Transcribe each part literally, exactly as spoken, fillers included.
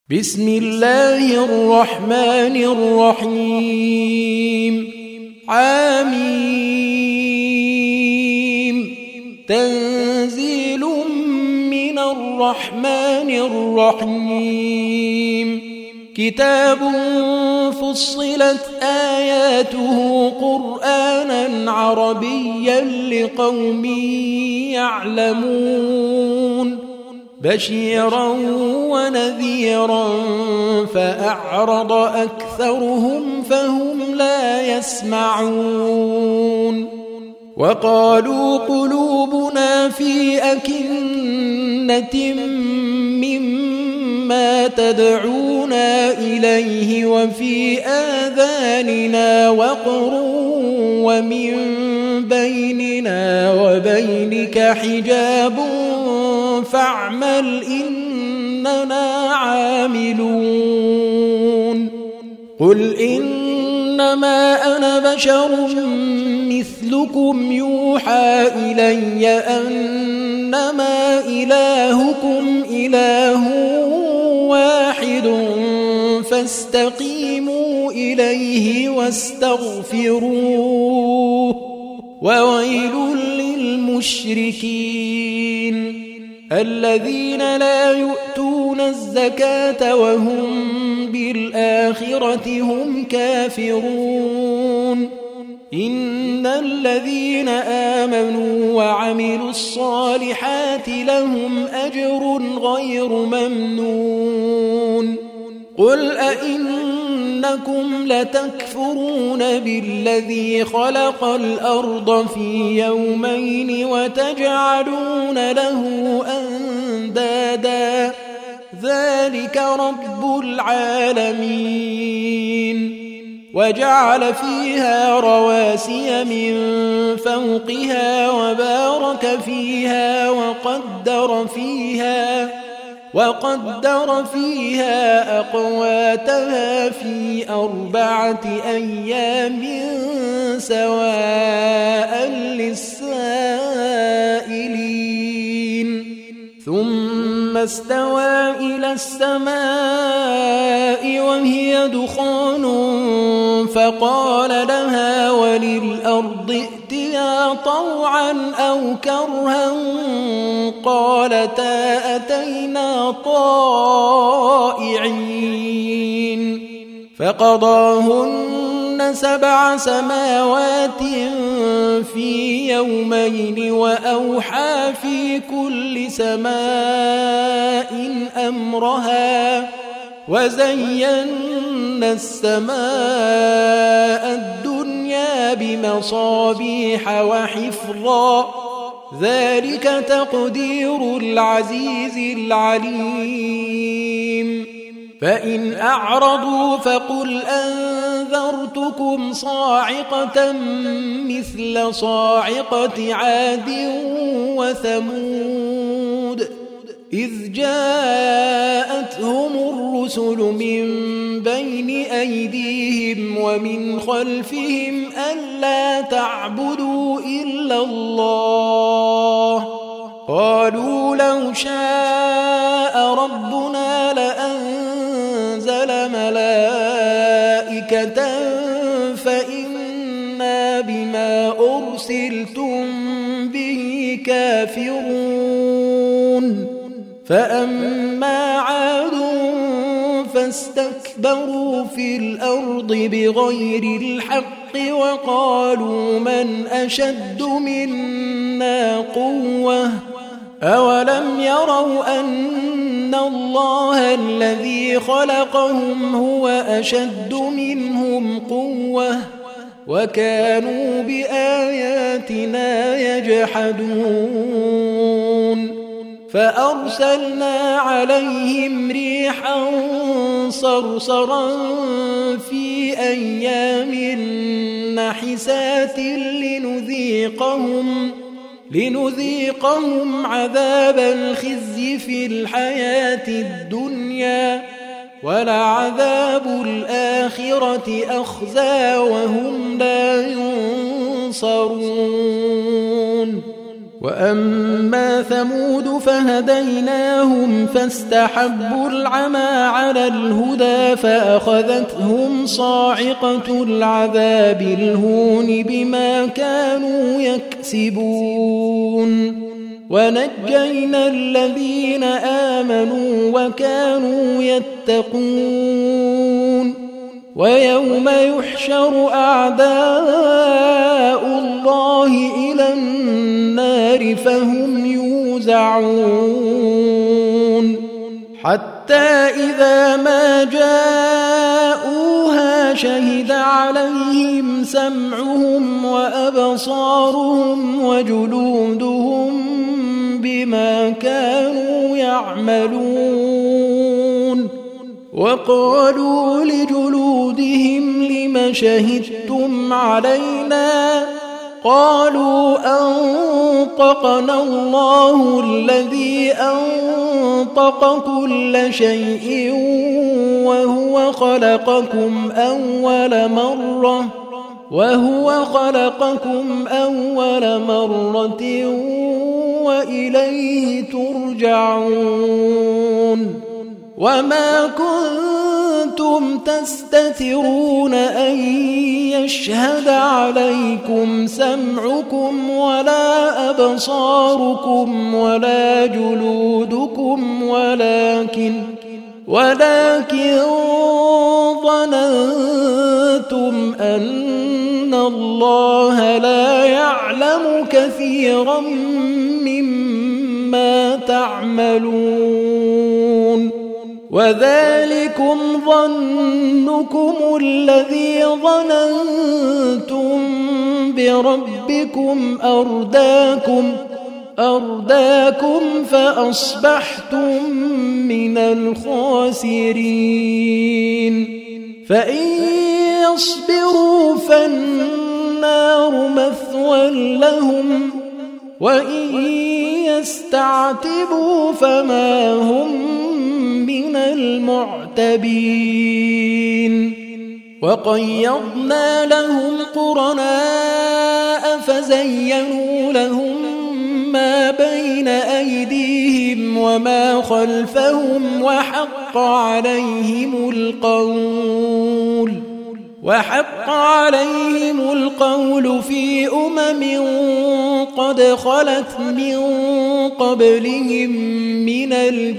بسم الله الرحمن الرحيم حميم تنزيل من الرحمن الرحيم كتاب فصلت آياته قرآنا عربيا لقوم يعلمون بشيرا ونذيرا فأعرض أكثرهم فهم لا يسمعون وقالوا قلوبنا في أكنة مما تدعونا إليه وفي آذاننا وقر ومن بيننا وبينك حجاب فاعمل إننا عاملون قل إنما أنا بشر مثلكم يوحى إلي أنما إلهكم إله واحد فاستقيموا إليه واستغفروه وويل للمشركين الذين لا يؤتون الزكاة وهم بالآخرة هم كافرون إن الذين آمنوا وعملوا الصالحات لهم أجر غير ممنون قل أئنكم لتكفرون بالذي خلق الأرض في يومين وتجعلون له أندادا ذلك رب العالمين وجعل فيها رواسي من فوقها وبارك فيها وقدر فيها وقدر فيها أقواتها في أربعة أيام سواء للسائلين ثم استوى إلى السماء وهي دخان فقال لها وللأرض ائتيا طوعا أو كرها قالتا أتينا طائعين فقضاهن سبع سماوات في يومين وأوحى في كل سماء أمرها وزينا السماء الدنيا بمصابيح وحفظا ذلك تقدير العزيز العليم فإن أعرضوا فقل أنذرتكم صاعقة مثل صاعقة عاد وثمود إذ جاءتهم الرسل من بين أيديهم ومن خلفهم ألا تعبدوا إلا الله قالوا لو شاء ربنا لأنزل ملائكة فإنا بما أرسلتم به كافرون فأما عاد فاستكبروا في الأرض بغير الحق وقالوا من أشد منا قوة أولم يروا أن الله الذي خلقهم هو أشد منهم قوة وكانوا بآياتنا يجحدون فأرسلنا عليهم ريحا صرصرا في أيام نحسات لنذيقهم لنذيقهم عذاب الخزي في الحياة الدنيا ولعذاب الآخرة أخزى وهم لا ينصرون وأما ثمود فهديناهم فاستحبوا العمى على الهدى فأخذتهم صاعقة العذاب الهون بما كانوا يكسبون ونجينا الذين آمنوا وكانوا يتقون ويوم يحشر أعداء الله إلى النار فهم يوزعون حتى إذا ما جاءوها شهد عليهم سمعهم وأبصارهم وجلودهم بما كانوا يعملون وقالوا لجلودهم لم شهدتم علينا قالوا أنطقنا الله الذي أنطق كل شيء وهو خلقكم أول مرة وهو خلقكم أول مرة وإليه ترجعون وما كنتم تستترون أن يشهد عليكم سمعكم ولا أبصاركم ولا جلودكم ولكن ولكن ظننتم أن الله لا يعلم كثيرا مما تعملون وذلكم ظنكم الذي ظننتم بربكم أرداكم أرداكم فأصبحتم من الخاسرين فإن يصبروا فالنار مثوى لهم وإن يستعتبوا فما هم من المعتبين وقيضنا لهم قرناء فزينوا لهم ما بين أيديهم وما خلفهم وحق عليهم القول وحق عليهم القول في أمم قد خلت من قبلهم من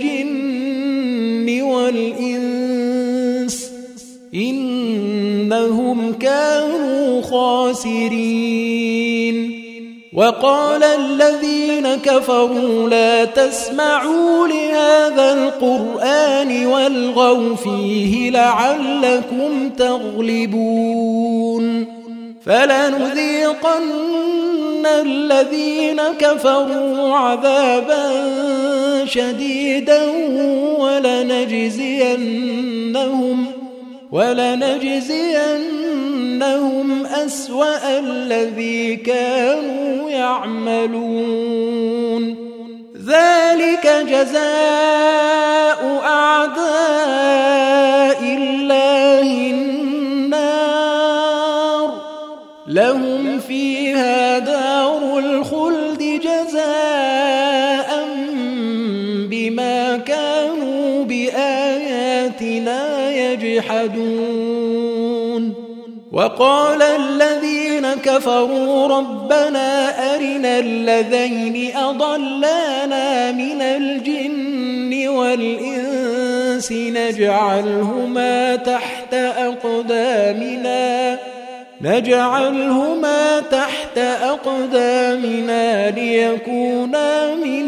الجن والإنس إنهم كانوا خاسرين وقال الذين كفروا لا تسمعوا لهذا القرآن والغوا فيه لعلكم تغلبون فلنذيقن الذين كفروا عذابا شديدا ولنجزينهم ولنجزينهم أسوأ الذي كانوا يعملون ذلك جزاء أعداء الله النار لهم فيها دار الخلد جزاء بما كانوا بآياتنا يجحدون وقال الذين كفروا ربنا أرنا الذين أضلانا من الجن والإنس نجعلهما تحت أقدامنا نجعلهما تحت أقدامنا ليكونا من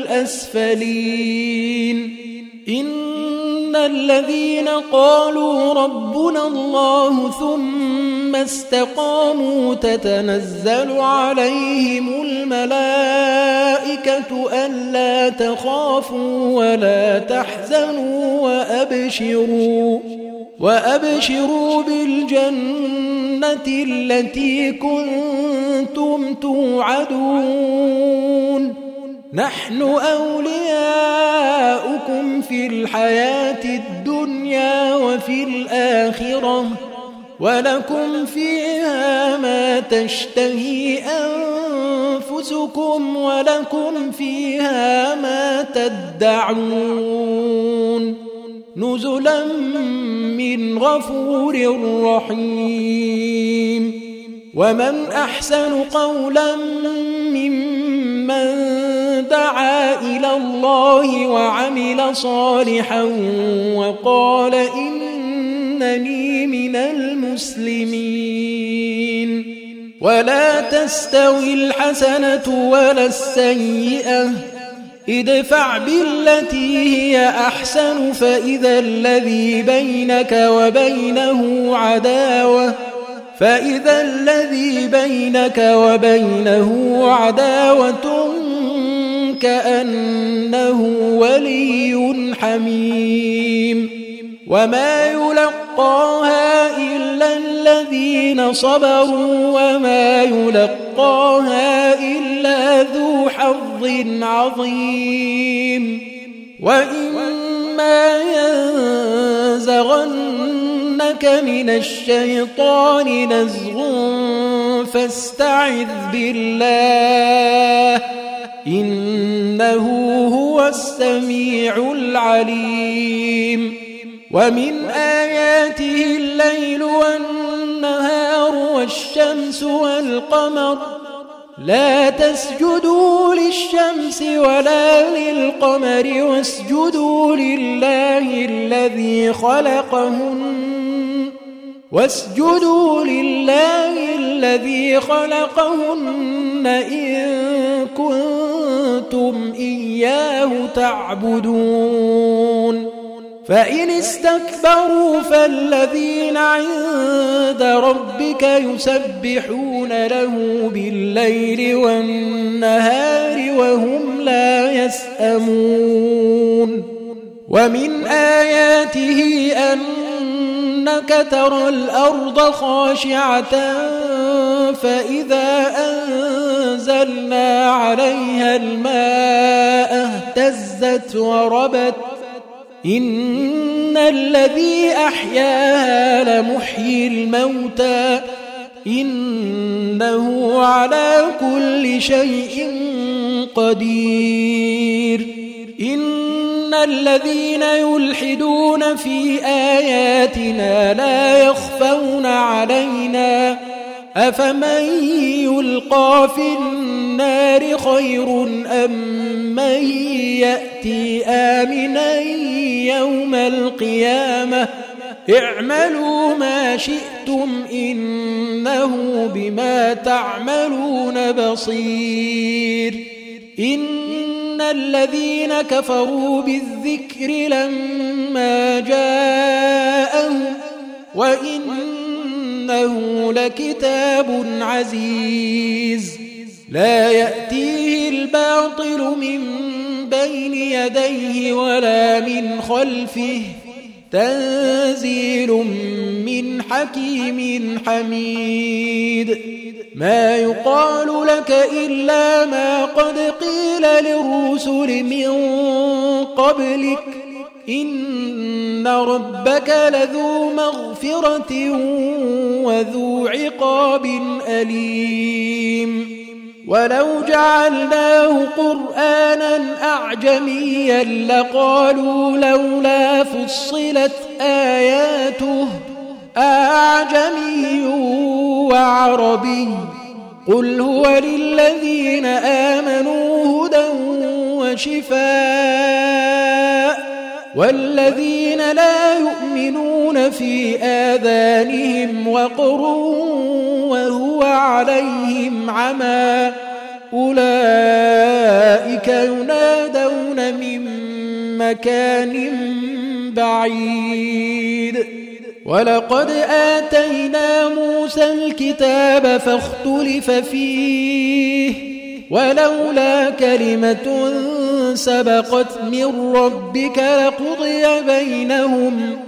الأسفلين إن الذين قالوا ربنا الله ثم استقاموا تتنزل عليهم الملائكة ألا تخافوا ولا تحزنوا وأبشروا وأبشروا بالجنة التي كنتم توعدون نحن أولياؤكم في الحياة الدنيا وفي الآخرة ولكم فيها ما تشتهي أنفسكم ولكم فيها ما تدعون نزلا من غفور رحيم ومن أحسن قولا ممن دعا إلى الله وعمل صالحا وقال إنني من المسلمين ولا تستوي الحسنة ولا السيئة ادفع بالتي هي أحسن فإذا الذي بينك وبينه عداوة فإذا الذي بينك وبينه عداوة كأنه ولي حميم وما يلقاها إلا الذين صبروا وما يلقاها إلا ذو حظ عظيم وإما ينزغنك من الشيطان نزغ فاستعذ بالله إنه هو السميع العليم ومن آياته الليل والنهار والشمس والقمر لا تسجدوا للشمس ولا للقمر واسجدوا لله الذي خلقهن واسجدوا لله الذي خلقهن إن كنتم إياه تعبدون فإن استكبروا فالذين عند ربك يسبحون له بالليل والنهار وهم لا يسأمون ومن آياته أنك ترى الأرض خاشعة فإذا أنزلنا عليها الماء اهتزت وربت إن الذي أحياها لمحيي الموتى إنه على كل شيء قدير إن الذين يلحدون في آياتنا لا يخفون علينا أفمن يلقى في النار خير أم من يأتي آمنا يوم القيامة اعملوا ما شئتم إنه بما تعملون بصير إن الذين كفروا بالذكر لما جاءهم وإنه لكتاب عزيز لا يأتيه الباطل من بين يديه ولا من خلفه تنزيل من حكيم حميد ما يقال لك إلا ما قد قيل للرسل من قبلك إن ربك لذو مغفرة وذو عقاب أليم ولو جعلناه قرآنا أعجميا لقالوا لولا فصلت آياته أعجمي وعربي قل هو للذين آمنوا هدى وشفاء والذين لا يؤمنون في آذانهم وقر وهو عليهم عمى أولئك ينادون من مكان بعيد ولقد آتينا موسى الكتاب فاختلف فيه ولولا كلمة سبقت من ربك لقضي بينهم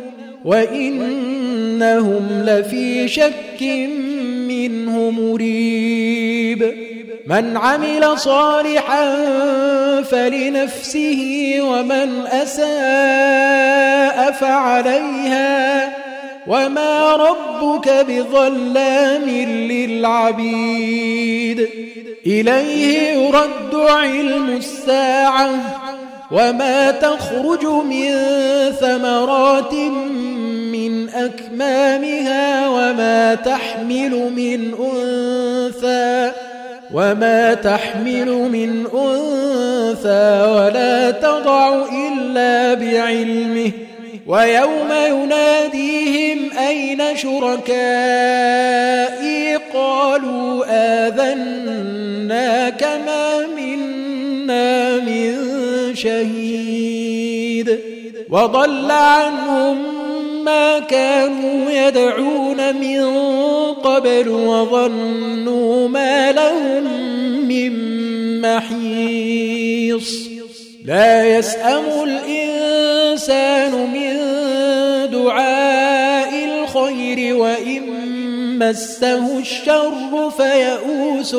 وإنهم لفي شك منه مريب من عمل صالحا فلنفسه ومن أساء فعليها وما ربك بظلام للعبيد إليه يرد علم الساعة وما تخرج من ثمرات من أكمامها وما تحمل من أنثى وما تحمل من أنثى ولا تضع إلا بعلمه ويوم يناديهم أين شركائي قالوا آذناك ما منا من شهيد وضل عنهم ما كانوا يدعون من قبل وظنوا ما لهم من محيص لا يسأم الإنسان من دعاء الخير وإن مسه الشر فيئوس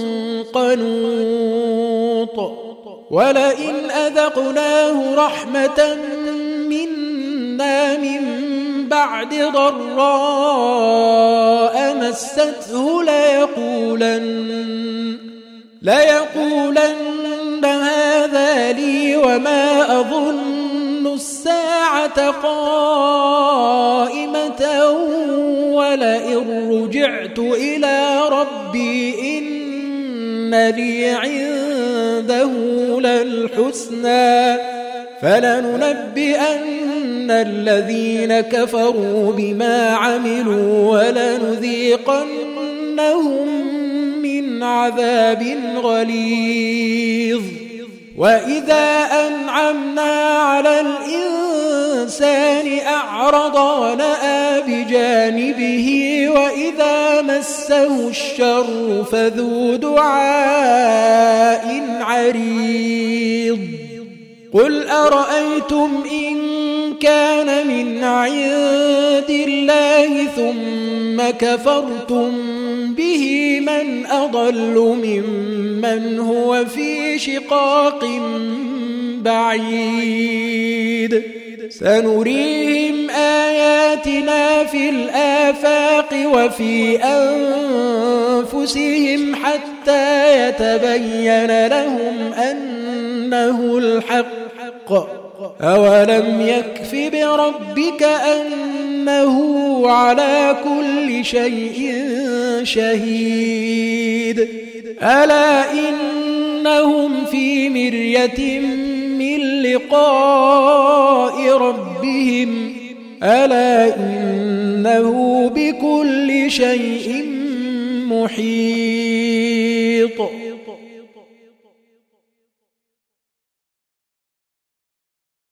قنوط ولئن أذقناه رحمة منا من بعد ضراء مسته ليقولن ليقولن هذا لي وما أظن الساعة قائمة ولئن رجعت إلى ربي إن لي عنده للحسنى فلننبئن الذين كفروا بما عملوا ولنذيقنهم من عذاب غليظ وإذا أنعمنا على الإنسان أعرض ونأى بجانبه وإذا مسه الشر فذو دعاء عريض قل أرأيتم إن كان من عند الله ثم كفرتم به من أضل ممن هو في شقاق بعيد سنريهم آياتنا في الآفاق وفي أنفسهم حتى يتبين لهم أنه الحق أولم يكف بربك أنه على كل شيء شهيد ألا إنهم في مرية من لقاء ربهم ألا إنه بكل شيء محيط